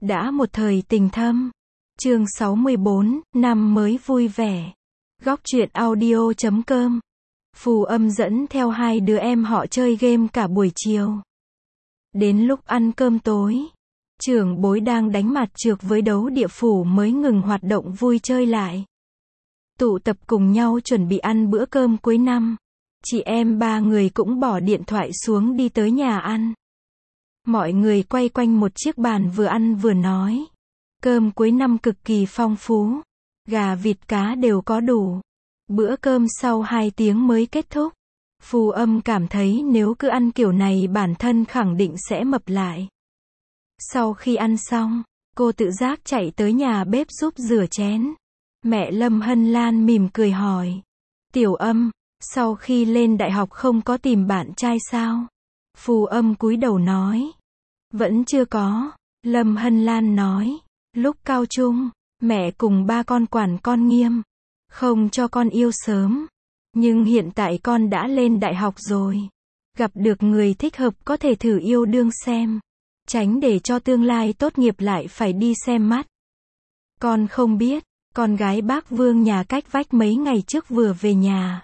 Đã một thời tình thâm. Chương 64, năm mới vui vẻ. Góc truyện audio.com. Phù Âm dẫn theo hai đứa em họ chơi game cả buổi chiều. Đến lúc ăn cơm tối, trưởng bối đang đánh mặt trược với đấu địa phủ mới ngừng hoạt động vui chơi lại. Tụ tập cùng nhau chuẩn bị ăn bữa cơm cuối năm. Chị em ba người cũng bỏ điện thoại xuống đi tới nhà ăn. Mọi người quay quanh một chiếc bàn vừa ăn vừa nói. Cơm cuối năm cực kỳ phong phú. Gà vịt cá đều có đủ. Bữa cơm sau 2 tiếng mới kết thúc. Phù Âm cảm thấy nếu cứ ăn kiểu này bản thân khẳng định sẽ mập lại. Sau khi ăn xong, cô tự giác chạy tới nhà bếp giúp rửa chén. Mẹ Lâm Hân Lan mỉm cười hỏi. Tiểu Âm, sau khi lên đại học không có tìm bạn trai sao? Phù Âm cúi đầu nói. Vẫn chưa có. Lâm Hân Lan nói. Lúc cao trung, mẹ cùng ba con quản con nghiêm. Không cho con yêu sớm. Nhưng hiện tại con đã lên đại học rồi. Gặp được người thích hợp có thể thử yêu đương xem. Tránh để cho tương lai tốt nghiệp lại phải đi xem mắt. Con không biết, con gái bác Vương nhà cách vách mấy ngày trước vừa về nhà.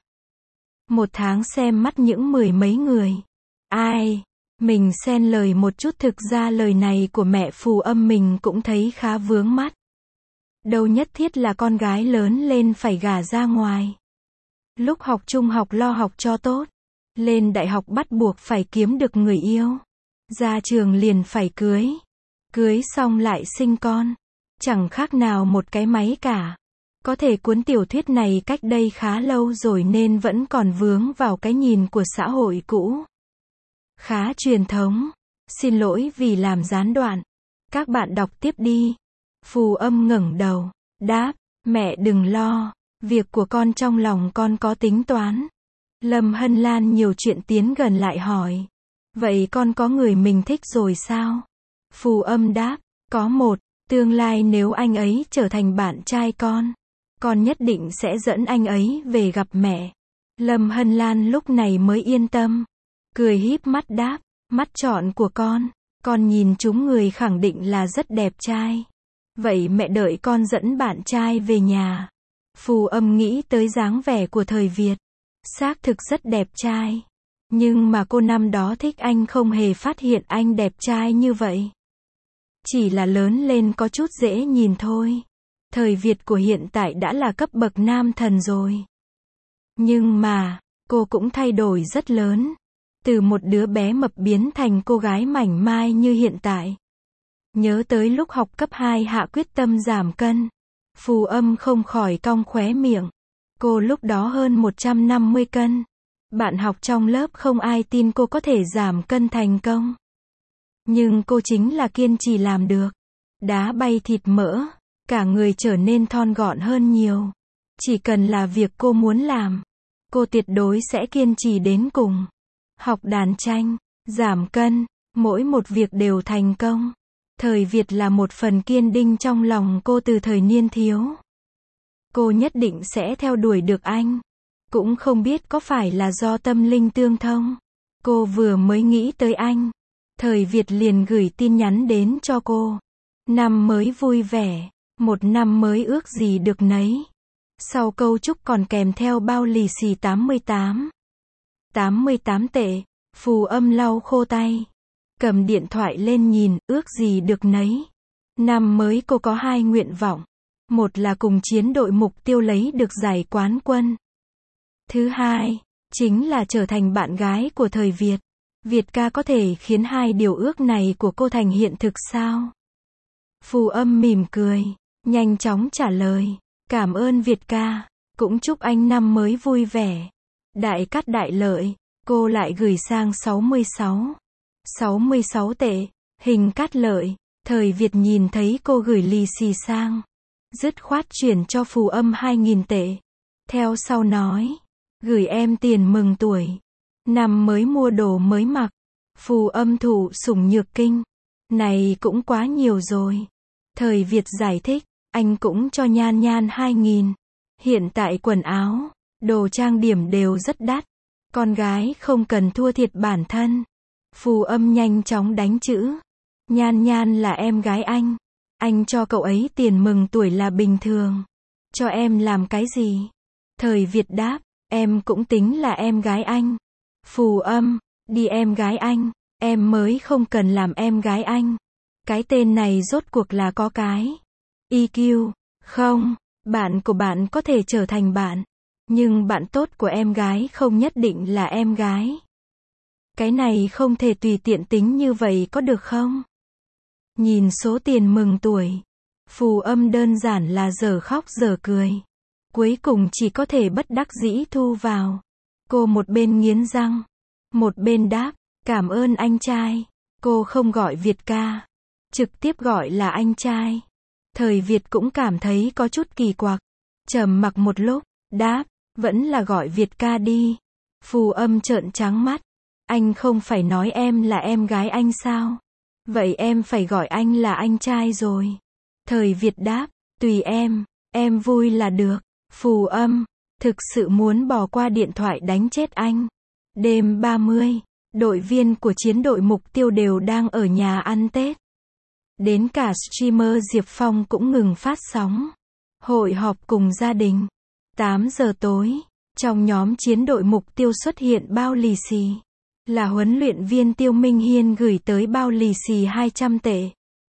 1 tháng xem mắt những 10 mấy người. Ai? Mình xen lời một chút, thực ra lời này của mẹ Phù Âm mình cũng thấy khá vướng mắt. Đâu nhất thiết là con gái lớn lên phải gả ra ngoài. Lúc học trung học lo học cho tốt. Lên đại học bắt buộc phải kiếm được người yêu. Ra trường liền phải cưới. Cưới xong lại sinh con. Chẳng khác nào một cái máy cả. Có thể cuốn tiểu thuyết này cách đây khá lâu rồi nên vẫn còn vướng vào cái nhìn của xã hội cũ. Khá truyền thống. Xin lỗi vì làm gián đoạn. Các bạn đọc tiếp đi. Phù Âm ngẩng đầu, đáp, mẹ đừng lo, việc của con trong lòng con có tính toán. Lâm Hân Lan nhiều chuyện tiến gần lại hỏi. Vậy con có người mình thích rồi sao? Phù Âm đáp, có một, tương lai nếu anh ấy trở thành bạn trai con nhất định sẽ dẫn anh ấy về gặp mẹ. Lâm Hân Lan lúc này mới yên tâm. Cười híp mắt đáp, mắt chọn của con nhìn chúng người khẳng định là rất đẹp trai. Vậy mẹ đợi con dẫn bạn trai về nhà. Phù Âm nghĩ tới dáng vẻ của thời Việt. Xác thực rất đẹp trai. Nhưng mà cô năm đó thích anh không hề phát hiện anh đẹp trai như vậy. Chỉ là lớn lên có chút dễ nhìn thôi. Thời Việt của hiện tại đã là cấp bậc nam thần rồi. Nhưng mà, cô cũng thay đổi rất lớn. Từ một đứa bé mập biến thành cô gái mảnh mai như hiện tại. Nhớ tới lúc học cấp 2 hạ quyết tâm giảm cân. Phù Âm không khỏi cong khóe miệng. Cô lúc đó hơn 150 cân. Bạn học trong lớp không ai tin cô có thể giảm cân thành công. Nhưng cô chính là kiên trì làm được. Đá bay thịt mỡ. Cả người trở nên thon gọn hơn nhiều. Chỉ cần là việc cô muốn làm. Cô tuyệt đối sẽ kiên trì đến cùng. Học đàn tranh, giảm cân, mỗi một việc đều thành công. Thời Việt là một phần kiên định trong lòng cô từ thời niên thiếu. Cô nhất định sẽ theo đuổi được anh. Cũng không biết có phải là do tâm linh tương thông. Cô vừa mới nghĩ tới anh. Thời Việt liền gửi tin nhắn đến cho cô. Năm mới vui vẻ. Một năm mới ước gì được nấy. Sau câu chúc còn kèm theo bao lì xì 88. 88 tệ. Phù Âm lau khô tay. Cầm điện thoại lên nhìn, ước gì được nấy. Năm mới cô có 2 nguyện vọng. Một là cùng chiến đội mục tiêu lấy được giải quán quân. Thứ hai, chính là trở thành bạn gái của thời Việt. Việt ca có thể khiến 2 điều ước này của cô thành hiện thực sao? Phù Âm mỉm cười, nhanh chóng trả lời. Cảm ơn Việt ca, cũng chúc anh năm mới vui vẻ. Đại cát đại lợi, cô lại gửi sang 66. 66 tệ, hình cát lợi. Thời Việt nhìn thấy cô gửi lì xì sang. Dứt khoát chuyển cho Phù Âm 2.000 tệ. Theo sau nói. Gửi em tiền mừng tuổi. Năm mới mua đồ mới mặc. Phù Âm thụ sủng nhược kinh. Này cũng quá nhiều rồi. Thời Việt giải thích. Anh cũng cho Nhan Nhan 2.000. Hiện tại quần áo, đồ trang điểm đều rất đắt. Con gái không cần thua thiệt bản thân. Phù Âm nhanh chóng đánh chữ. Nhan Nhan là em gái anh. Anh cho cậu ấy tiền mừng tuổi là bình thường. Cho em làm cái gì? Thời Việt đáp, em cũng tính là em gái anh. Phù Âm, đi em gái anh, em mới không cần làm em gái anh. Cái tên này rốt cuộc là có cái EQ, không, bạn của bạn có thể trở thành bạn, nhưng bạn tốt của em gái không nhất định là em gái. Cái này không thể tùy tiện tính như vậy có được không? Nhìn số tiền mừng tuổi, Phù Âm đơn giản là dở khóc dở cười. Cuối cùng chỉ có thể bất đắc dĩ thu vào. Cô một bên nghiến răng, một bên đáp, cảm ơn anh trai. Cô không gọi Việt ca, trực tiếp gọi là anh trai. Thời Việt cũng cảm thấy có chút kỳ quặc. Trầm mặc một lúc, đáp, vẫn là gọi Việt ca đi. Phù Âm trợn trắng mắt. Anh không phải nói em là em gái anh sao? Vậy em phải gọi anh là anh trai rồi. Thời Việt đáp, tùy em vui là được. Phù Âm, thực sự muốn bỏ qua điện thoại đánh chết anh. Đêm 30, đội viên của chiến đội mục tiêu đều đang ở nhà ăn Tết. Đến cả streamer Diệp Phong cũng ngừng phát sóng. Hội họp cùng gia đình. 8 giờ tối, trong nhóm chiến đội mục tiêu xuất hiện bao lì xì. Là huấn luyện viên Tiêu Minh Hiên gửi tới bao lì xì 200 tệ.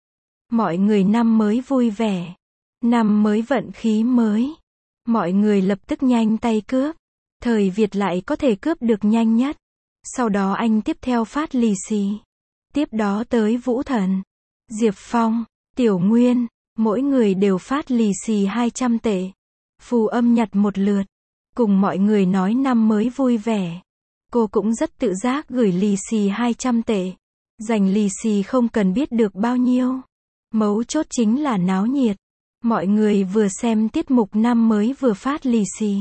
Mọi người năm mới vui vẻ. Năm mới vận khí mới. Mọi người lập tức nhanh tay cướp. Thời Việt lại có thể cướp được nhanh nhất. Sau đó anh tiếp theo phát lì xì. Tiếp đó tới Vũ Thần, Diệp Phong, Tiểu Nguyên, mỗi người đều phát lì xì 200 tệ. Phù Âm nhặt một lượt, cùng mọi người nói năm mới vui vẻ. Cô cũng rất tự giác gửi lì xì 200 tệ. Dành lì xì không cần biết được bao nhiêu. Mấu chốt chính là náo nhiệt. Mọi người vừa xem tiết mục năm mới vừa phát lì xì.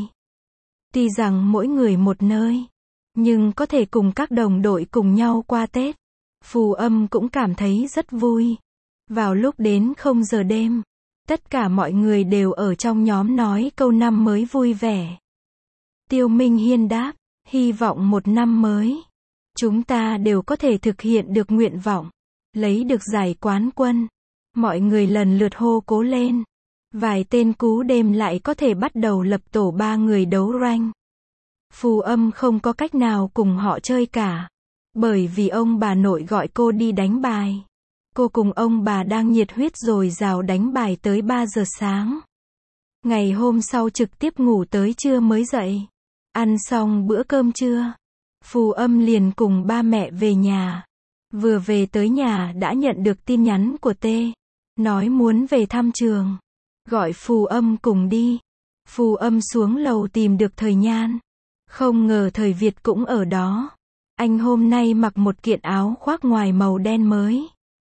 Tuy rằng mỗi người một nơi, nhưng có thể cùng các đồng đội cùng nhau qua Tết. Phù Âm cũng cảm thấy rất vui. Vào lúc đến 0 giờ đêm, tất cả mọi người đều ở trong nhóm nói câu năm mới vui vẻ. Tiêu Minh Hiên đáp, hy vọng một năm mới, chúng ta đều có thể thực hiện được nguyện vọng, lấy được giải quán quân. Mọi người lần lượt hô cố lên. Vài tên cú đêm lại có thể bắt đầu lập tổ 3 người đấu rank. Phù Âm không có cách nào cùng họ chơi cả. Bởi vì ông bà nội gọi cô đi đánh bài. Cô cùng ông bà đang nhiệt huyết dồi dào đánh bài tới 3 giờ sáng. Ngày hôm sau trực tiếp ngủ tới trưa mới dậy. Ăn xong bữa cơm trưa, Phù Âm liền cùng ba mẹ về nhà. Vừa về tới nhà đã nhận được tin nhắn của T. Nói muốn về thăm trường. Gọi Phù Âm cùng đi. Phù Âm xuống lầu tìm được Thời Nhan. Không ngờ Thời Việt cũng ở đó. Anh hôm nay mặc một kiện áo khoác ngoài màu đen mới.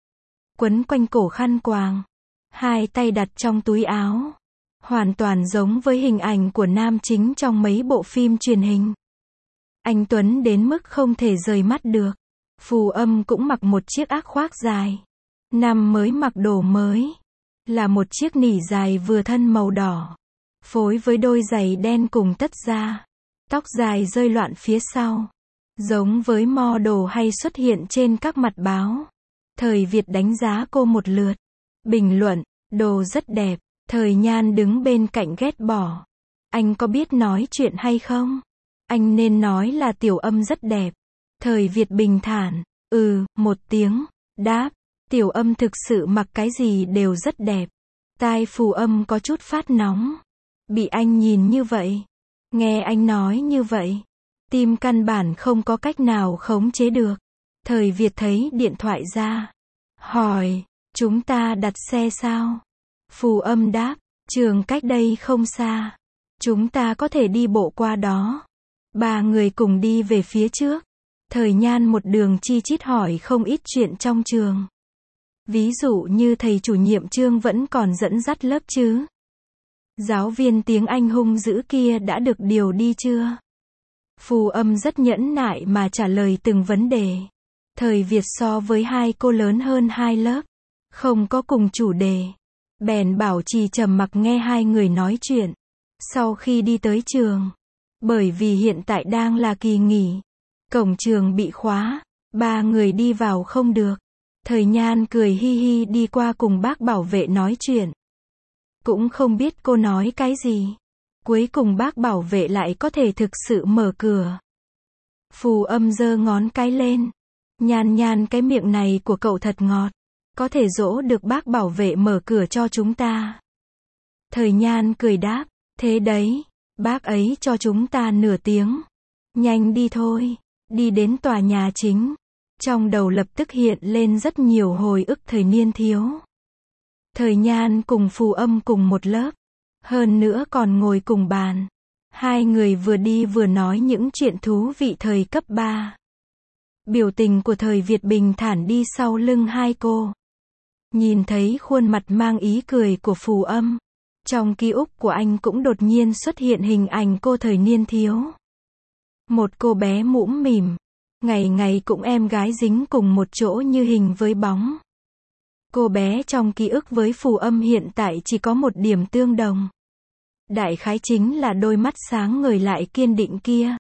Quấn quanh cổ khăn quàng. Hai tay đặt trong túi áo. Hoàn toàn giống với hình ảnh của nam chính trong mấy bộ phim truyền hình. Anh Tuấn đến mức không thể rời mắt được. Phù Âm cũng mặc một chiếc áo khoác dài. Năm mới mặc đồ mới. Là một chiếc nỉ dài vừa thân màu đỏ. Phối với đôi giày đen cùng tất da. Tóc dài rơi loạn phía sau. Giống với model hay xuất hiện trên các mặt báo. Thời Việt đánh giá cô một lượt. Bình luận, đồ rất đẹp. Thời Nhan đứng bên cạnh ghét bỏ. Anh có biết nói chuyện hay không? Anh nên nói là Tiểu Âm rất đẹp. Thời Việt bình thản, một tiếng, đáp. Tiểu Âm thực sự mặc cái gì đều rất đẹp. Tai Phù Âm có chút phát nóng. Bị anh nhìn như vậy. Nghe anh nói như vậy. Tim căn bản không có cách nào khống chế được. Thời Việt thấy điện thoại ra. Hỏi, chúng ta đặt xe sao? Phù Âm đáp, trường cách đây không xa. Chúng ta có thể đi bộ qua đó. 3 người cùng đi về phía trước. Thời Nhan một đường chi chít hỏi không ít chuyện trong trường. Ví dụ như thầy chủ nhiệm Trương vẫn còn dẫn dắt lớp chứ? Giáo viên tiếng Anh hung dữ kia đã được điều đi chưa? Phù Âm rất nhẫn nại mà trả lời từng vấn đề. Thời Việt so với hai cô lớn hơn 2 lớp. Không có cùng chủ đề. Bèn bảo trì trầm mặc nghe hai người nói chuyện. Sau khi đi tới trường. Bởi vì hiện tại đang là kỳ nghỉ. Cổng trường bị khóa. 3 người đi vào không được. Thời Nhan cười hi hi đi qua cùng bác bảo vệ nói chuyện. Cũng không biết cô nói cái gì. Cuối cùng bác bảo vệ lại có thể thực sự mở cửa. Phù Âm giơ ngón cái lên. Nhan Nhan, cái miệng này của cậu thật ngọt. Có thể dỗ được bác bảo vệ mở cửa cho chúng ta. Thời Nhan cười đáp, thế đấy, bác ấy cho chúng ta nửa tiếng. Nhanh đi thôi. Đi đến tòa nhà chính. Trong đầu lập tức hiện lên rất nhiều hồi ức thời niên thiếu. Thời Nhan cùng Phù Âm cùng một lớp. Hơn nữa còn ngồi cùng bàn. Hai người vừa đi vừa nói những chuyện thú vị thời cấp 3. Biểu tình của Thời Việt bình thản đi sau lưng hai cô. Nhìn thấy khuôn mặt mang ý cười của Phù Âm. Trong ký ức của anh cũng đột nhiên xuất hiện hình ảnh cô thời niên thiếu. Một cô bé mũm mỉm. Ngày ngày cũng em gái dính cùng một chỗ như hình với bóng. Cô bé trong ký ức với Phù Âm hiện tại chỉ có một điểm tương đồng. Đại khái chính là đôi mắt sáng ngời lại kiên định kia.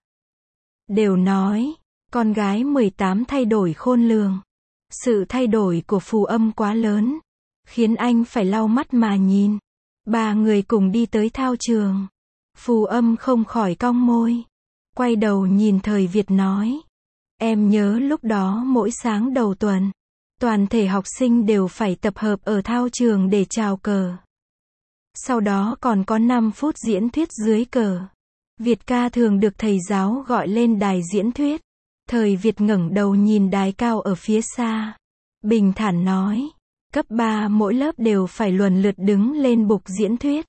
Đều nói, con gái 18 thay đổi khôn lường. Sự thay đổi của Phù Âm quá lớn, khiến anh phải lau mắt mà nhìn. Ba người cùng đi tới thao trường. Phù Âm không khỏi cong môi. Quay đầu nhìn Thời Việt nói. Em nhớ lúc đó mỗi sáng đầu tuần, toàn thể học sinh đều phải tập hợp ở thao trường để chào cờ. Sau đó còn có 5 phút diễn thuyết dưới cờ. Việt ca thường được thầy giáo gọi lên đài diễn thuyết. Thời Việt ngẩng đầu nhìn đài cao ở phía xa. Bình thản nói. Cấp 3 mỗi lớp đều phải luân lượt đứng lên bục diễn thuyết.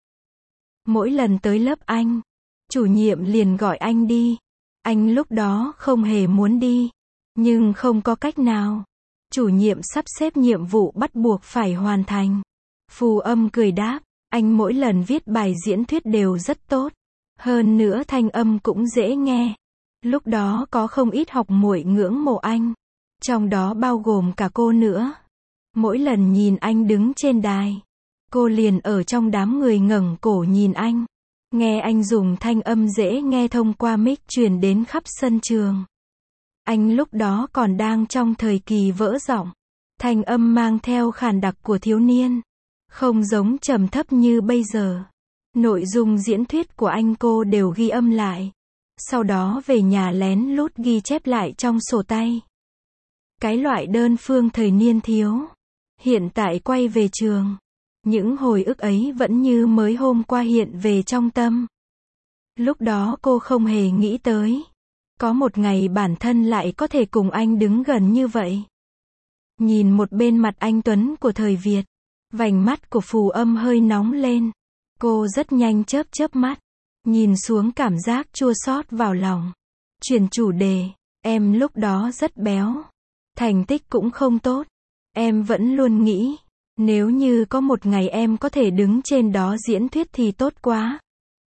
Mỗi lần tới lớp anh, chủ nhiệm liền gọi anh đi. Anh lúc đó không hề muốn đi. Nhưng không có cách nào. Chủ nhiệm sắp xếp nhiệm vụ bắt buộc phải hoàn thành. Phù Âm cười đáp. Anh mỗi lần viết bài diễn thuyết đều rất tốt. Hơn nữa thanh âm cũng dễ nghe. Lúc đó có không ít học muội ngưỡng mộ anh. Trong đó bao gồm cả cô nữa. Mỗi lần nhìn anh đứng trên đài, cô liền ở trong đám người ngẩng cổ nhìn anh. Nghe anh dùng thanh âm dễ nghe thông qua mic truyền đến khắp sân trường. Anh lúc đó còn đang trong thời kỳ vỡ giọng. Thanh âm mang theo khàn đặc của thiếu niên. Không giống trầm thấp như bây giờ. Nội dung diễn thuyết của anh cô đều ghi âm lại. Sau đó về nhà lén lút ghi chép lại trong sổ tay. Cái loại đơn phương thời niên thiếu. Hiện tại quay về trường. Những hồi ức ấy vẫn như mới hôm qua hiện về trong tâm. Lúc đó cô không hề nghĩ tới. Có một ngày bản thân lại có thể cùng anh đứng gần như vậy. Nhìn một bên mặt anh tuấn của Thời Việt. Vành mắt của Phù Âm hơi nóng lên. Cô rất nhanh chớp chớp mắt. Nhìn xuống cảm giác chua xót vào lòng. Chuyển chủ đề. Em lúc đó rất béo. Thành tích cũng không tốt. Em vẫn luôn nghĩ. Nếu như có một ngày em có thể đứng trên đó diễn thuyết thì tốt quá.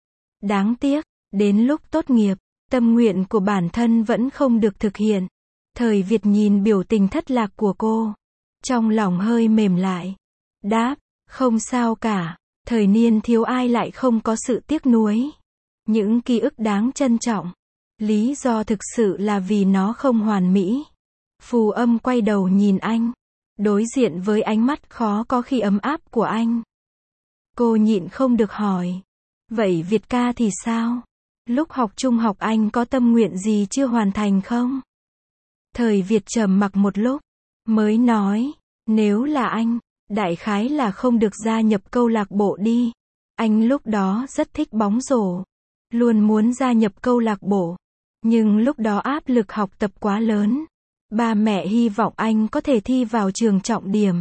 Đáng tiếc. Đến lúc tốt nghiệp. Tâm nguyện của bản thân vẫn không được thực hiện. Thời Việt nhìn biểu tình thất lạc của cô. Trong lòng hơi mềm lại. Đáp. Không sao cả. Thời niên thiếu ai lại không có sự tiếc nuối. Những ký ức đáng trân trọng. Lý do thực sự là vì nó không hoàn mỹ. Phù Âm quay đầu nhìn anh. Đối diện với ánh mắt khó có khi ấm áp của anh. Cô nhịn không được hỏi. Vậy Việt ca thì sao? Lúc học trung học anh có tâm nguyện gì chưa hoàn thành không? Thời Việt trầm mặc một lúc. Mới nói. Nếu là anh, đại khái là không được gia nhập câu lạc bộ đi. Anh lúc đó rất thích bóng rổ. Luôn muốn gia nhập câu lạc bộ. Nhưng lúc đó áp lực học tập quá lớn. Ba mẹ hy vọng anh có thể thi vào trường trọng điểm.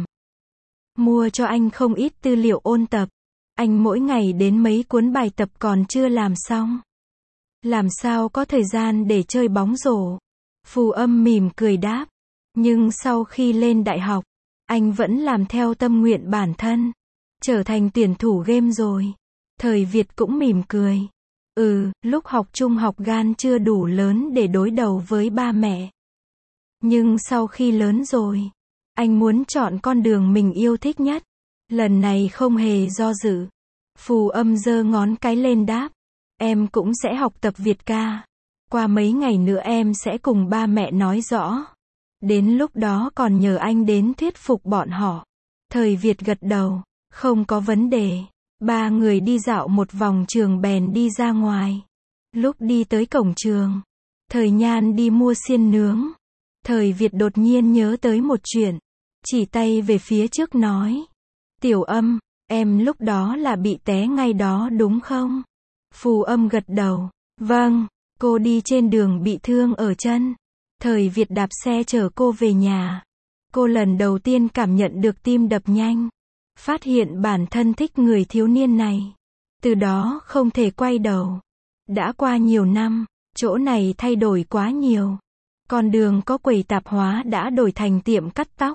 Mua cho anh không ít tư liệu ôn tập. Anh mỗi ngày đến mấy cuốn bài tập còn chưa làm xong. Làm sao có thời gian để chơi bóng rổ? Phù Âm mỉm cười đáp. Nhưng sau khi lên đại học, anh vẫn làm theo tâm nguyện bản thân. Trở thành tuyển thủ game rồi. Thời Việt cũng mỉm cười. Lúc học trung học gan chưa đủ lớn để đối đầu với ba mẹ. Nhưng sau khi lớn rồi, anh muốn chọn con đường mình yêu thích nhất. Lần này không hề do dự. Phù Âm giơ ngón cái lên đáp. Em cũng sẽ học tập Việt ca. Qua mấy ngày nữa em sẽ cùng ba mẹ nói rõ. Đến lúc đó còn nhờ anh đến thuyết phục bọn họ. Thời Việt gật đầu, không có vấn đề. Ba người đi dạo một vòng trường bèn đi ra ngoài. Lúc đi tới cổng trường, Thời Nhan đi mua xiên nướng. Thời Việt đột nhiên nhớ tới một chuyện, chỉ tay về phía trước nói. Tiểu Âm, em lúc đó là bị té ngay đó đúng không? Phù Âm gật đầu. Vâng, cô đi trên đường bị thương ở chân. Thời Việt đạp xe chở cô về nhà. Cô lần đầu tiên cảm nhận được tim đập nhanh. Phát hiện bản thân thích người thiếu niên này. Từ đó không thể quay đầu. Đã qua nhiều năm, chỗ này thay đổi quá nhiều. Con đường có quầy tạp hóa đã đổi thành tiệm cắt tóc.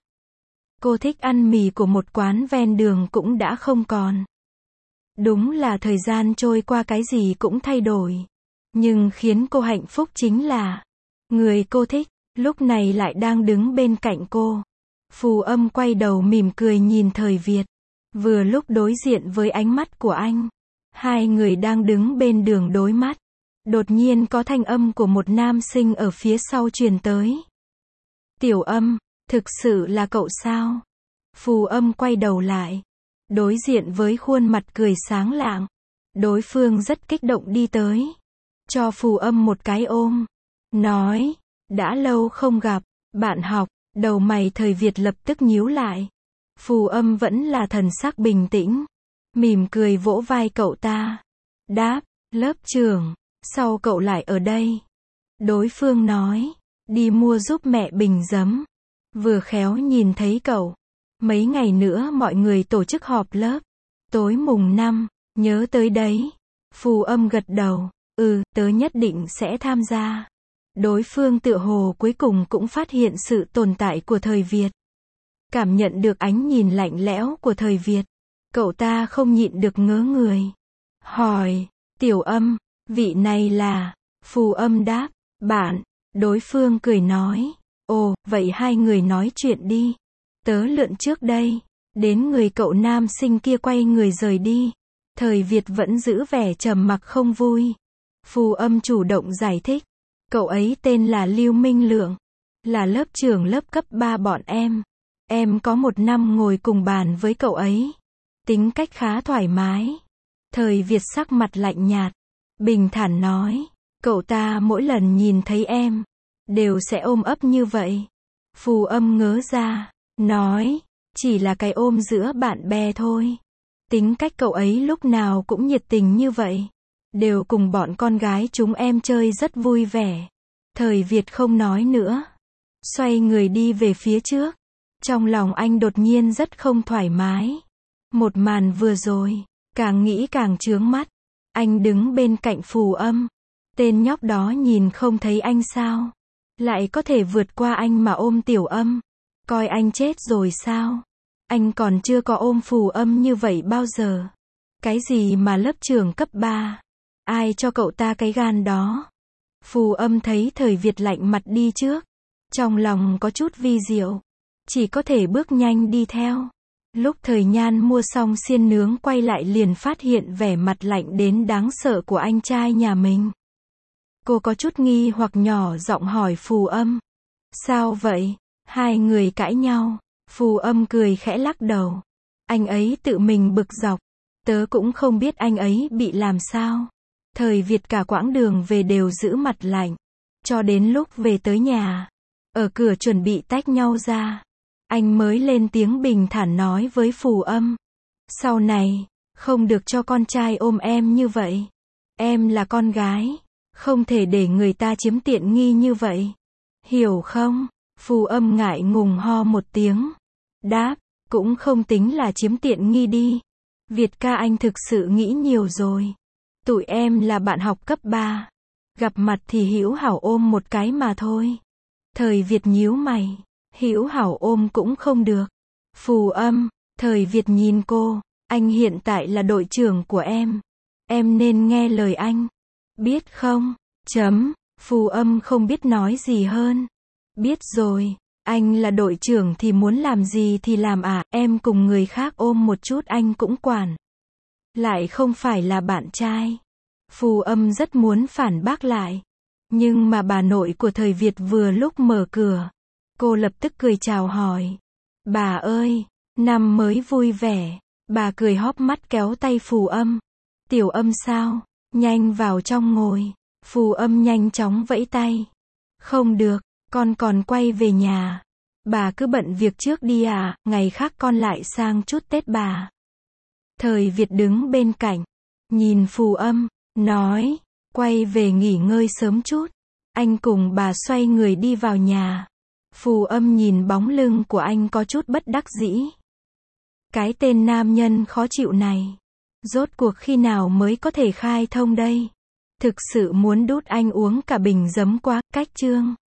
Cô thích ăn mì của một quán ven đường cũng đã không còn. Đúng là thời gian trôi qua cái gì cũng thay đổi. Nhưng khiến cô hạnh phúc chính là người cô thích, lúc này lại đang đứng bên cạnh cô. Phù Âm quay đầu mỉm cười nhìn Thời Việt. Vừa lúc đối diện với ánh mắt của anh. Hai người đang đứng bên đường đối mắt. Đột nhiên có thanh âm của một nam sinh ở phía sau truyền tới. Tiểu Âm, thực sự là cậu sao? Phù Âm quay đầu lại. Đối diện với khuôn mặt cười sáng lạng. Đối phương rất kích động đi tới. Cho Phù Âm một cái ôm. Nói, đã lâu không gặp, bạn học. Đầu mày Thời Việt lập tức nhíu lại. Phù Âm vẫn là thần sắc bình tĩnh. Mỉm cười vỗ vai cậu ta. Đáp, lớp trưởng, sao cậu lại ở đây? Đối phương nói, đi mua giúp mẹ bình giấm. Vừa khéo nhìn thấy cậu. Mấy ngày nữa mọi người tổ chức họp lớp. Tối mùng 5, nhớ tới đấy. Phù Âm gật đầu, tớ nhất định sẽ tham gia. Đối phương tựa hồ cuối cùng cũng phát hiện sự tồn tại của Thời Việt. Cảm nhận được ánh nhìn lạnh lẽo của Thời Việt. Cậu ta không nhịn được ngớ người. Hỏi, Tiểu Âm, vị này là... Phù Âm đáp, bạn. Đối phương cười nói, ồ, vậy hai người nói chuyện đi. Tớ lượn trước đây. Đến người cậu nam sinh kia quay người rời đi. Thời Việt vẫn giữ vẻ trầm mặc không vui. Phù Âm chủ động giải thích. Cậu ấy tên là Lưu Minh Lượng. Là lớp trưởng lớp cấp 3 bọn em. Em có một năm ngồi cùng bàn với cậu ấy. Tính cách khá thoải mái. Thời Việt sắc mặt lạnh nhạt. Bình thản nói. Cậu ta mỗi lần nhìn thấy em. Đều sẽ ôm ấp như vậy. Phù Âm ngớ ra. Nói. Chỉ là cái ôm giữa bạn bè thôi. Tính cách cậu ấy lúc nào cũng nhiệt tình như vậy. Đều cùng bọn con gái chúng em chơi rất vui vẻ. Thời Việt không nói nữa. Xoay người đi về phía trước. Trong lòng anh đột nhiên rất không thoải mái. Một màn vừa rồi, càng nghĩ càng chướng mắt. Anh đứng bên cạnh Phù Âm. Tên nhóc đó nhìn không thấy anh sao? Lại có thể vượt qua anh mà ôm Tiểu Âm. Coi anh chết rồi sao? Anh còn chưa có ôm Phù Âm như vậy bao giờ. Cái gì mà lớp trưởng cấp 3? Ai cho cậu ta cái gan đó? Phù Âm thấy Thời Việt lạnh mặt đi trước. Trong lòng có chút vi diệu. Chỉ có thể bước nhanh đi theo. Lúc Thời Nhan mua xong xiên nướng quay lại liền phát hiện vẻ mặt lạnh đến đáng sợ của anh trai nhà mình. Cô có chút nghi hoặc nhỏ giọng hỏi Phù Âm. Sao vậy? Hai người cãi nhau. Phù Âm cười khẽ lắc đầu. Anh ấy tự mình bực dọc. Tớ cũng không biết anh ấy bị làm sao. Thời Việt cả quãng đường về đều giữ mặt lạnh. Cho đến lúc về tới nhà. Ở cửa chuẩn bị tách nhau ra. Anh mới lên tiếng bình thản nói với Phù Âm. Sau này, không được cho con trai ôm em như vậy. Em là con gái. Không thể để người ta chiếm tiện nghi như vậy. Hiểu không? Phù Âm ngại ngùng ho một tiếng. Đáp, cũng không tính là chiếm tiện nghi đi. Việt ca anh thực sự nghĩ nhiều rồi. Tụi em là bạn học cấp 3. Gặp mặt thì hữu hảo ôm một cái mà thôi. Thời Việt nhíu mày. Hữu hảo ôm cũng không được. Phù Âm, Thời Việt nhìn cô. Anh hiện tại là đội trưởng của em. Em nên nghe lời anh. Biết không? Phù Âm không biết nói gì hơn. Biết rồi. Anh là đội trưởng thì muốn làm gì thì làm à? Em cùng người khác ôm một chút anh cũng quản. Lại không phải là bạn trai. Phù Âm rất muốn phản bác lại. Nhưng mà bà nội của Thời Việt vừa lúc mở cửa. Cô lập tức cười chào hỏi. Bà ơi, năm mới vui vẻ. Bà cười hóp mắt kéo tay Phù Âm. Tiểu Âm sao? Nhanh vào trong ngồi. Phù Âm nhanh chóng vẫy tay. Không được, con còn quay về nhà. Bà cứ bận việc trước đi à, ngày khác con lại sang chúc Tết bà. Thời Việt đứng bên cạnh, nhìn Phù Âm, nói, quay về nghỉ ngơi sớm chút. Anh cùng bà xoay người đi vào nhà. Phù Âm nhìn bóng lưng của anh có chút bất đắc dĩ. Cái tên nam nhân khó chịu này, rốt cuộc khi nào mới có thể khai thông đây? Thực sự muốn đút anh uống cả bình giấm quá, cách chương.